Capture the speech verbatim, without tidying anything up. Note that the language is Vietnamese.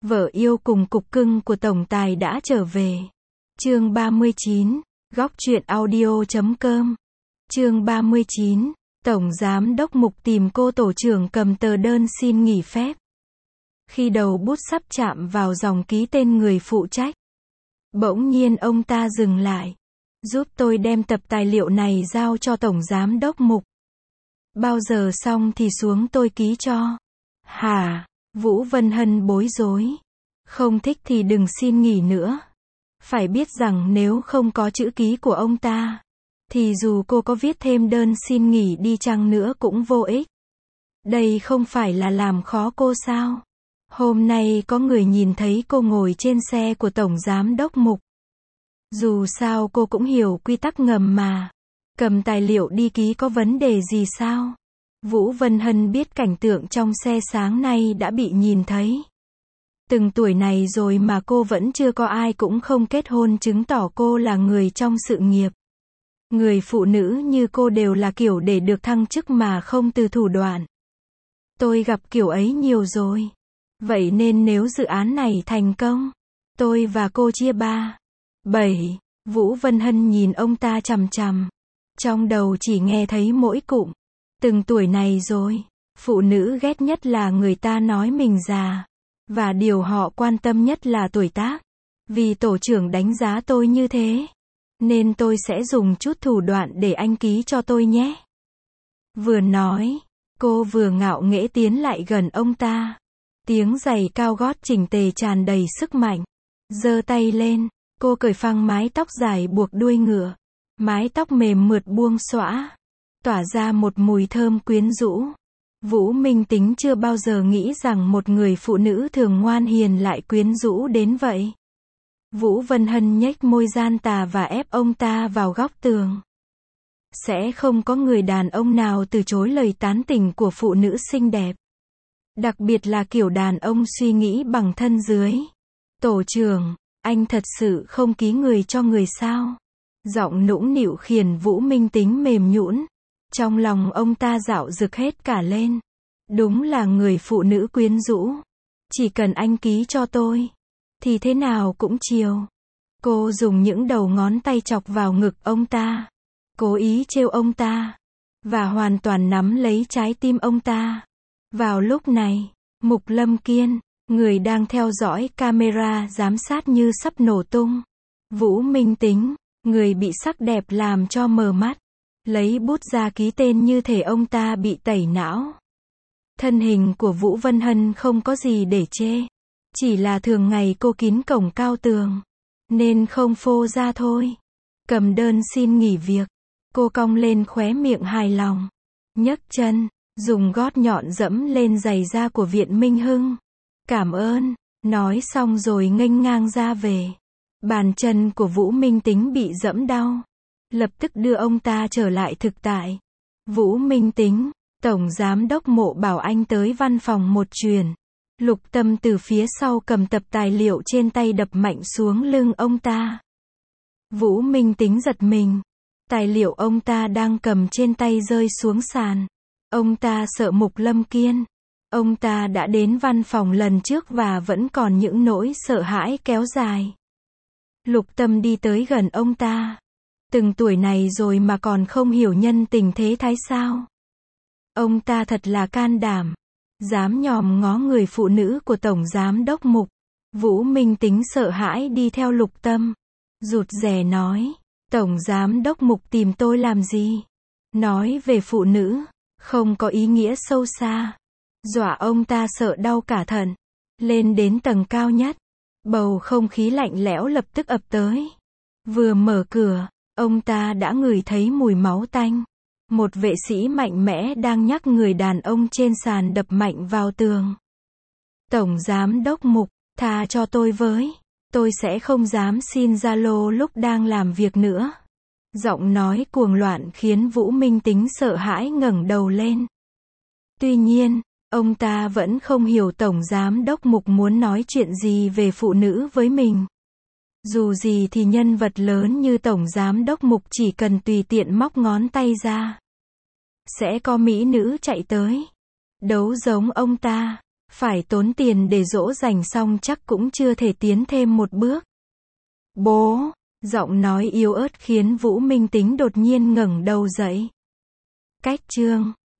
Vợ yêu cùng cục cưng của tổng tài đã trở về. Chương ba mươi chín, góc truyện audio chấm com. Chương ba mươi chín, Tổng Giám đốc Mục tìm cô tổ trưởng cầm tờ đơn xin nghỉ phép. Khi đầu bút sắp chạm vào dòng ký tên người phụ trách, bỗng nhiên ông ta dừng lại. Giúp tôi đem tập tài liệu này giao cho Tổng Giám đốc Mục. Bao giờ xong thì xuống tôi ký cho. Hả? Vũ Vân Hân bối rối. Không thích thì đừng xin nghỉ nữa. Phải biết rằng nếu không có chữ ký của ông ta, thì dù cô có viết thêm đơn xin nghỉ đi chăng nữa cũng vô ích. Đây không phải là làm khó cô sao? Hôm nay có người nhìn thấy cô ngồi trên xe của Tổng Giám đốc Mục. Dù sao cô cũng hiểu quy tắc ngầm mà. Cầm tài liệu đi ký có vấn đề gì sao? Vũ Vân Hân biết cảnh tượng trong xe sáng nay đã bị nhìn thấy. Từng tuổi này rồi mà cô vẫn chưa có ai cũng không kết hôn, chứng tỏ cô là người trong sự nghiệp. Người phụ nữ như cô đều là kiểu để được thăng chức mà không từ thủ đoạn. Tôi gặp kiểu ấy nhiều rồi. Vậy nên nếu dự án này thành công, tôi và cô chia ba, bảy. Vũ Vân Hân nhìn ông ta chằm chằm. Trong đầu chỉ nghe thấy mỗi cụm. Từng tuổi này rồi. Phụ nữ ghét nhất là người ta nói mình già. Và điều họ quan tâm nhất là tuổi tác. Vì tổ trưởng đánh giá tôi như thế, nên tôi sẽ dùng chút thủ đoạn để anh ký cho tôi nhé. Vừa nói, cô vừa ngạo nghễ tiến lại gần ông ta. Tiếng giày cao gót chỉnh tề tràn đầy sức mạnh. Giơ tay lên, cô cởi phăng mái tóc dài buộc đuôi ngựa. Mái tóc mềm mượt buông xõa, tỏa ra một mùi thơm quyến rũ. Vũ Minh Tính chưa bao giờ nghĩ rằng một người phụ nữ thường ngoan hiền lại quyến rũ đến vậy. Vũ Vân Hân nhếch môi gian tà và ép ông ta vào góc tường. Sẽ không có người đàn ông nào từ chối lời tán tỉnh của phụ nữ xinh đẹp. Đặc biệt là kiểu đàn ông suy nghĩ bằng thân dưới. Tổ trưởng, anh thật sự không ký người cho người sao? Giọng nũng nịu khiến Vũ Minh Tính mềm nhũn. Trong lòng ông ta dạo dực hết cả lên. Đúng là người phụ nữ quyến rũ. Chỉ cần anh ký cho tôi, thì thế nào cũng chiều. Cô dùng những đầu ngón tay chọc vào ngực ông ta. Cố ý trêu ông ta. Và hoàn toàn nắm lấy trái tim ông ta. Vào lúc này, Mục Lâm Kiên, người đang theo dõi camera giám sát như sắp nổ tung. Vũ Minh Tính, người bị sắc đẹp làm cho mờ mắt, lấy bút ra ký tên như thể ông ta bị tẩy não. Thân hình của Vũ Vân Hân không có gì để chê. Chỉ là thường ngày cô kín cổng cao tường, nên không phô ra thôi. Cầm đơn xin nghỉ việc, cô cong lên khóe miệng hài lòng. Nhấc chân, dùng gót nhọn dẫm lên giày da của Viện Minh Hưng. Cảm ơn, nói xong rồi nghênh ngang ra về. Bàn chân của Vũ Minh Tính bị dẫm đau. Lập tức đưa ông ta trở lại thực tại. Vũ Minh Tính, Tổng Giám đốc Mộ bảo anh tới văn phòng một chuyến. Lục Tâm từ phía sau cầm tập tài liệu trên tay đập mạnh xuống lưng ông ta. Vũ Minh Tính giật mình. Tài liệu ông ta đang cầm trên tay rơi xuống sàn. Ông ta sợ Mục Lâm Kiên. Ông ta đã đến văn phòng lần trước và vẫn còn những nỗi sợ hãi kéo dài. Lục Tâm đi tới gần ông ta. Từng tuổi này rồi mà còn không hiểu nhân tình thế thái sao? Ông ta thật là can đảm. Dám nhòm ngó người phụ nữ của Tổng Giám đốc Mục. Vũ Minh Tính sợ hãi đi theo Lục Tâm. Rụt rè nói. Tổng Giám đốc Mục tìm tôi làm gì? Nói về phụ nữ, không có ý nghĩa sâu xa. Dọa ông ta sợ đau cả thận. Lên đến tầng cao nhất. Bầu không khí lạnh lẽo lập tức ập tới. Vừa mở cửa, ông ta đã ngửi thấy mùi máu tanh. Một vệ sĩ mạnh mẽ đang nhắc người đàn ông trên sàn đập mạnh vào tường. Tổng Giám đốc Mục, tha cho tôi với. Tôi sẽ không dám xin Zalo lúc đang làm việc nữa. Giọng nói cuồng loạn khiến Vũ Minh Tính sợ hãi ngẩng đầu lên. Tuy nhiên, ông ta vẫn không hiểu Tổng Giám đốc Mục muốn nói chuyện gì về phụ nữ với mình. Dù gì thì nhân vật lớn như Tổng Giám đốc Mục chỉ cần tùy tiện móc ngón tay ra, sẽ có mỹ nữ chạy tới đấu giống ông ta. Phải tốn tiền để dỗ dành xong chắc cũng chưa thể tiến thêm một bước. Bố, giọng nói yếu ớt khiến Vũ Minh Tính đột nhiên ngẩng đầu dậy. Cách chương